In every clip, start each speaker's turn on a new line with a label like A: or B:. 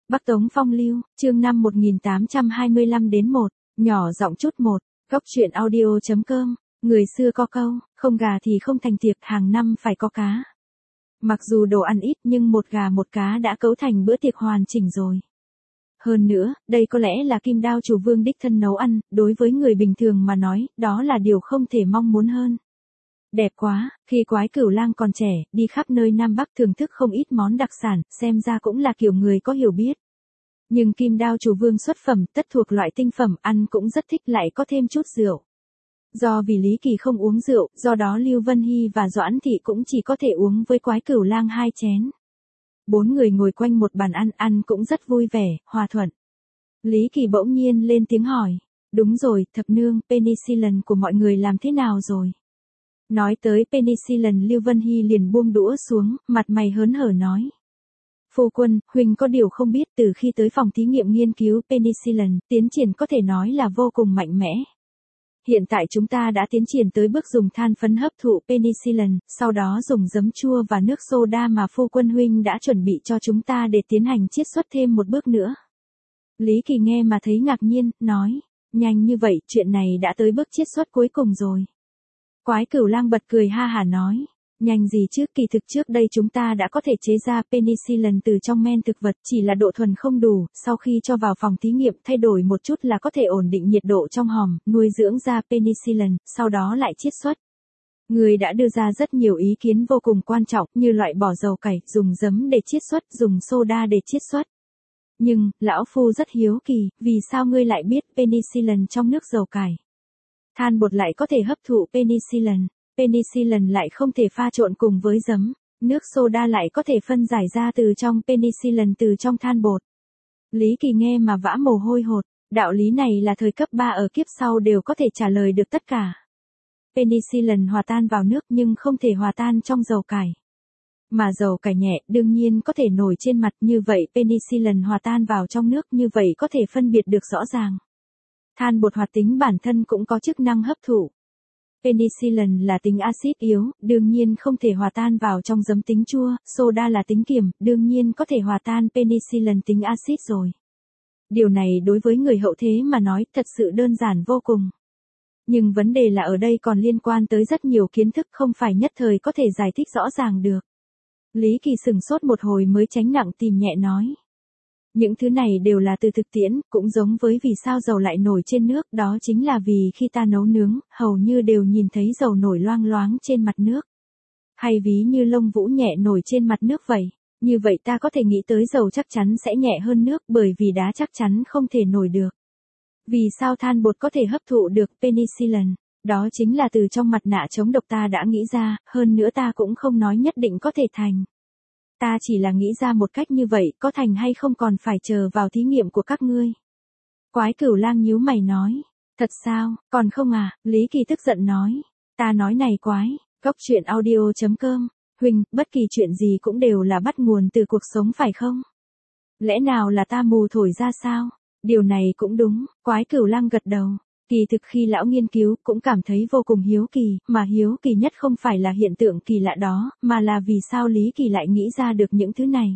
A: Bắc Tống Phong Lưu, chương 5 1825 đến 1, nhỏ giọng chút 1, góc truyện audio.com, người xưa có câu, không gà thì không thành tiệc, hàng năm phải có cá. Mặc dù đồ ăn ít nhưng một gà một cá đã cấu thành bữa tiệc hoàn chỉnh rồi. Hơn nữa, đây có lẽ là Kim Đao chủ vương đích thân nấu ăn, đối với người bình thường mà nói, đó là điều không thể mong muốn hơn. Đẹp quá, khi Quái Cửu Lang còn trẻ, đi khắp nơi Nam Bắc thưởng thức không ít món đặc sản, xem ra cũng là kiểu người có hiểu biết. Nhưng Kim Đao chủ vương xuất phẩm, tất thuộc loại tinh phẩm, ăn cũng rất thích, lại có thêm chút rượu. Do vì Lý Kỳ không uống rượu, do đó Lưu Vân Hy và Doãn Thị cũng chỉ có thể uống với Quái Cửu Lang 2 chén. 4 người ngồi quanh một bàn ăn cũng rất vui vẻ, hòa thuận. Lý Kỳ bỗng nhiên lên tiếng hỏi, đúng rồi, thập nương, penicillin của mọi người làm thế nào rồi? Nói tới penicillin, Lưu Vân Hy liền buông đũa xuống, mặt mày hớn hở nói. Phu quân, huynh có điều không biết, từ khi tới phòng thí nghiệm nghiên cứu penicillin, tiến triển có thể nói là vô cùng mạnh mẽ. Hiện tại chúng ta đã tiến triển tới bước dùng than phấn hấp thụ penicillin, sau đó dùng giấm chua và nước soda mà phu quân huynh đã chuẩn bị cho chúng ta để tiến hành chiết xuất thêm một bước nữa. Lý Kỳ nghe mà thấy ngạc nhiên, nói, nhanh như vậy, chuyện này đã tới bước chiết xuất cuối cùng rồi. Quái Cửu Lang bật cười ha hả nói, nhanh gì chứ, kỳ thực trước đây chúng ta đã có thể chế ra penicillin từ trong men thực vật, chỉ là độ thuần không đủ, sau khi cho vào phòng thí nghiệm thay đổi một chút là có thể ổn định nhiệt độ trong hòm, nuôi dưỡng ra penicillin, sau đó lại chiết xuất. Người đã đưa ra rất nhiều ý kiến vô cùng quan trọng, như loại bỏ dầu cải, dùng giấm để chiết xuất, dùng soda để chiết xuất. Nhưng, lão phu rất hiếu kỳ, vì sao ngươi lại biết penicillin trong nước dầu cải? Than bột lại có thể hấp thụ penicillin, penicillin lại không thể pha trộn cùng với giấm, nước soda lại có thể phân giải ra từ trong penicillin từ trong than bột. Lý Kỳ nghe mà vã mồ hôi hột, đạo lý này là thời cấp 3 ở kiếp sau đều có thể trả lời được tất cả. Penicillin hòa tan vào nước nhưng không thể hòa tan trong dầu cải. Mà dầu cải nhẹ, đương nhiên có thể nổi trên mặt, như vậy penicillin hòa tan vào trong nước, như vậy có thể phân biệt được rõ ràng. Than bột hoạt tính bản thân cũng có chức năng hấp thụ. Penicillin là tính axit yếu, đương nhiên không thể hòa tan vào trong giấm tính chua, soda là tính kiềm, đương nhiên có thể hòa tan penicillin tính axit rồi. Điều này đối với người hậu thế mà nói thật sự đơn giản vô cùng. Nhưng vấn đề là ở đây còn liên quan tới rất nhiều kiến thức, không phải nhất thời có thể giải thích rõ ràng được. Lý Kỳ sửng sốt một hồi mới tránh nặng tìm nhẹ nói. Những thứ này đều là từ thực tiễn, cũng giống với vì sao dầu lại nổi trên nước, đó chính là vì khi ta nấu nướng, hầu như đều nhìn thấy dầu nổi loang loáng trên mặt nước. Hay ví như lông vũ nhẹ nổi trên mặt nước vậy, như vậy ta có thể nghĩ tới dầu chắc chắn sẽ nhẹ hơn nước, bởi vì đá chắc chắn không thể nổi được. Vì sao than bột có thể hấp thụ được penicillin? Đó chính là từ trong mặt nạ chống độc ta đã nghĩ ra, hơn nữa ta cũng không nói nhất định có thể thành. Ta chỉ là nghĩ ra một cách như vậy, có thành hay không còn phải chờ vào thí nghiệm của các ngươi. Quái Cửu Lang nhíu mày nói, thật sao, còn không à? Lý Kỳ tức giận nói, ta nói này Quái, góc truyện audio.com, huynh, bất kỳ chuyện gì cũng đều là bắt nguồn từ cuộc sống phải không? Lẽ nào là ta mù thổi ra sao? Điều này cũng đúng, Quái Cửu Lang gật đầu. Kỳ thực khi lão nghiên cứu cũng cảm thấy vô cùng hiếu kỳ, mà hiếu kỳ nhất không phải là hiện tượng kỳ lạ đó, mà là vì sao Lý Kỳ lại nghĩ ra được những thứ này.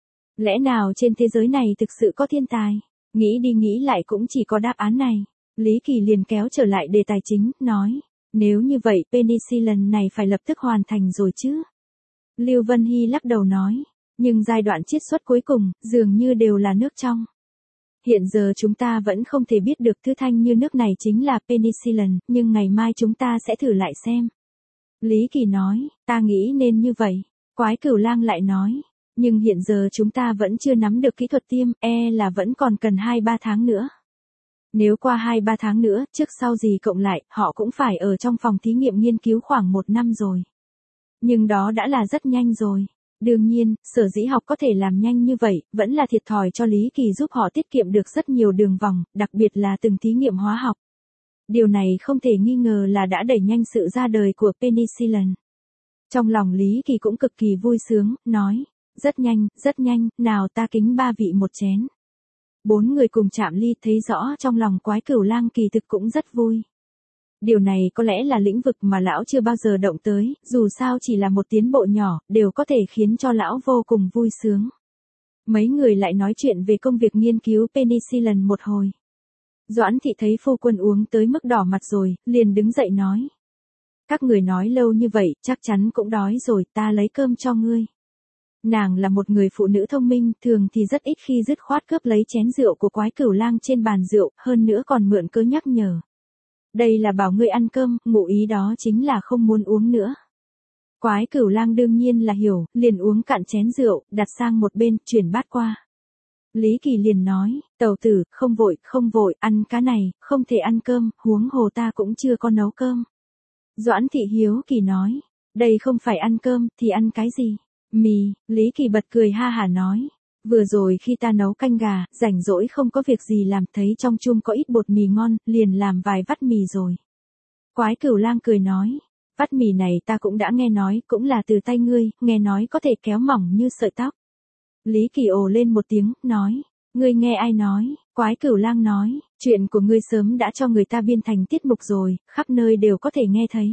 A: Lẽ nào trên thế giới này thực sự có thiên tài? Nghĩ đi nghĩ lại cũng chỉ có đáp án này. Lý Kỳ liền kéo trở lại đề tài chính, nói, nếu như vậy penicillin này phải lập tức hoàn thành rồi chứ? Lưu Vân Hy lắc đầu nói, nhưng giai đoạn chiết xuất cuối cùng, dường như đều là nước trong. Hiện giờ chúng ta vẫn không thể biết được thứ thanh như nước này chính là penicillin, nhưng ngày mai chúng ta sẽ thử lại xem. Lý Kỳ nói, ta nghĩ nên như vậy. Quái Cửu Lang lại nói, nhưng hiện giờ chúng ta vẫn chưa nắm được kỹ thuật tiêm, là vẫn còn cần 2-3 tháng nữa. Nếu qua 2-3 tháng nữa, trước sau gì cộng lại, họ cũng phải ở trong phòng thí nghiệm nghiên cứu khoảng 1 năm rồi. Nhưng đó đã là rất nhanh rồi. Đương nhiên, sở dĩ học có thể làm nhanh như vậy, vẫn là thiệt thòi cho Lý Kỳ giúp họ tiết kiệm được rất nhiều đường vòng, đặc biệt là từng thí nghiệm hóa học. Điều này không thể nghi ngờ là đã đẩy nhanh sự ra đời của penicillin. Trong lòng Lý Kỳ cũng cực kỳ vui sướng, nói, rất nhanh, nào ta kính 3 vị một chén. 4 người cùng chạm ly, thấy rõ trong lòng Quái Cửu Lang kỳ thực cũng rất vui. Điều này có lẽ là lĩnh vực mà lão chưa bao giờ động tới, dù sao chỉ là một tiến bộ nhỏ, đều có thể khiến cho lão vô cùng vui sướng. Mấy người lại nói chuyện về công việc nghiên cứu penicillin một hồi. Doãn thị thấy phu quân uống tới mức đỏ mặt rồi, liền đứng dậy nói. Các người nói lâu như vậy, chắc chắn cũng đói rồi, ta lấy cơm cho ngươi. Nàng là một người phụ nữ thông minh, thường thì rất ít khi dứt khoát cướp lấy chén rượu của Quái Cửu Lang trên bàn rượu, hơn nữa còn mượn cớ nhắc nhở. Đây là bảo ngươi ăn cơm, ngụ ý đó chính là không muốn uống nữa. Quái Cửu Lang đương nhiên là hiểu, liền uống cạn chén rượu, đặt sang một bên, chuyển bát qua. Lý Kỳ liền nói, tẩu tử, không vội, ăn cá này, không thể ăn cơm, huống hồ ta cũng chưa có nấu cơm. Doãn thị hiếu kỳ nói, đây không phải ăn cơm, thì ăn cái gì? Mì. Lý Kỳ bật cười ha hả nói, vừa rồi khi ta nấu canh gà, rảnh rỗi không có việc gì làm, thấy trong chum có ít bột mì ngon, liền làm vài vắt mì rồi. Quái Cửu Lang cười nói, vắt mì này ta cũng đã nghe nói, cũng là từ tay ngươi, nghe nói có thể kéo mỏng như sợi tóc. Lý Kỳ ồ lên một tiếng, nói, ngươi nghe ai nói? Quái Cửu Lang nói, chuyện của ngươi sớm đã cho người ta biên thành tiết mục rồi, khắp nơi đều có thể nghe thấy.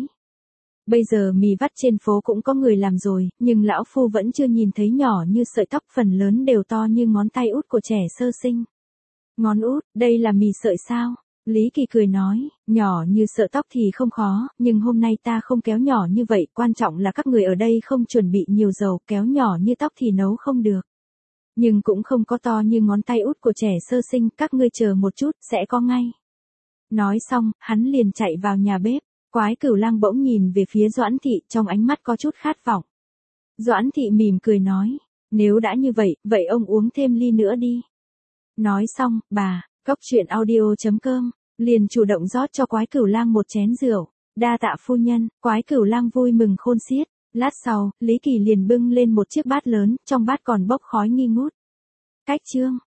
A: Bây giờ mì vắt trên phố cũng có người làm rồi, nhưng lão phu vẫn chưa nhìn thấy nhỏ như sợi tóc, phần lớn đều to như ngón tay út của trẻ sơ sinh. Ngón út, đây là mì sợi sao? Lý Kỳ cười nói, nhỏ như sợi tóc thì không khó, nhưng hôm nay ta không kéo nhỏ như vậy, quan trọng là các người ở đây không chuẩn bị nhiều dầu, kéo nhỏ như tóc thì nấu không được. Nhưng cũng không có to như ngón tay út của trẻ sơ sinh, các ngươi chờ một chút, sẽ có ngay. Nói xong, hắn liền chạy vào nhà bếp. Quái Cửu Lang bỗng nhìn về phía Doãn thị, trong ánh mắt có chút khát vọng. Doãn thị mỉm cười nói, nếu đã như vậy, vậy ông uống thêm ly nữa đi. Nói xong, bà, cốc truyện audio.com, liền chủ động rót cho Quái Cửu Lang một chén rượu. Đa tạ phu nhân. Quái Cửu Lang vui mừng khôn xiết. Lát sau, Lý Kỳ liền bưng lên một chiếc bát lớn, trong bát còn bốc khói nghi ngút. Cách chương